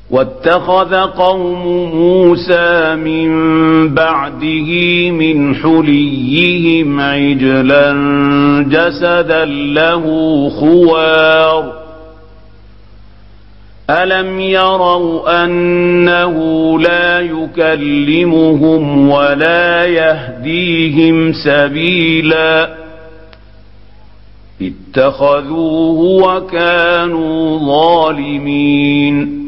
واتخذ قوم موسى من بعده من حليهم عجلا جسدا له خوار ألم يروا أنه لا يكلمهم ولا يهديهم سبيلا اتخذوه وكانوا ظالمين